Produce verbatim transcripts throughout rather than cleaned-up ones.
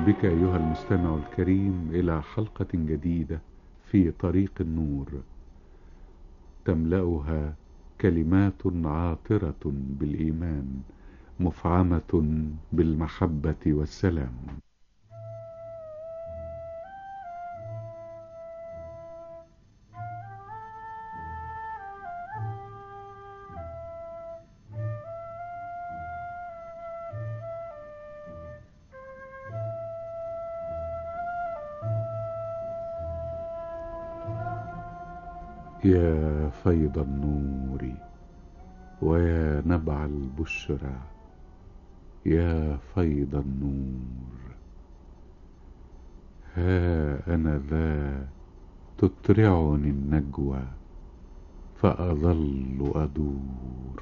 بك أيها المستمع الكريم إلى حلقة جديدة في طريق النور، تملأها كلمات عاطرة بالإيمان، مفعمة بالمحبة والسلام. يا فيض النور ويا نبع البشرى، يا فيض النور، ها أنا ذا تترعني النجوى فأظل أدور.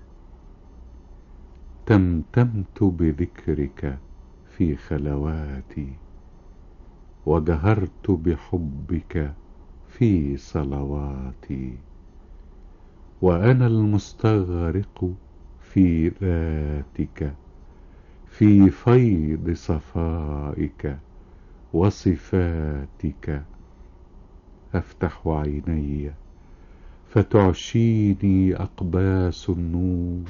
تمتمت بذكرك في خلواتي، وجهرت بحبك في صلواتي، وأنا المستغرق في ذاتك، في فيض صفائك وصفاتك. أفتح عيني فتعشيني أقباس النور،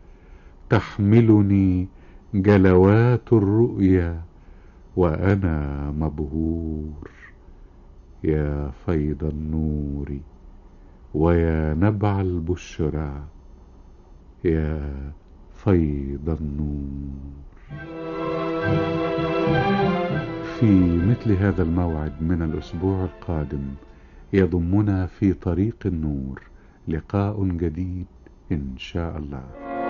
تحملني جلوات الرؤيا وأنا مبهور. يا فيض النور ويا نبع البشرى، يا فيض النور. في مثل هذا الموعد من الأسبوع القادم يضمنا في طريق النور لقاء جديد إن شاء الله.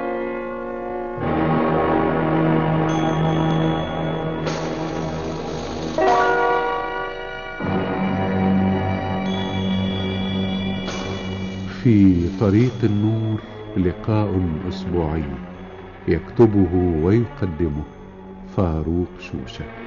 في طريق النور لقاء أسبوعي، يكتبه ويقدمه فاروق شوشة.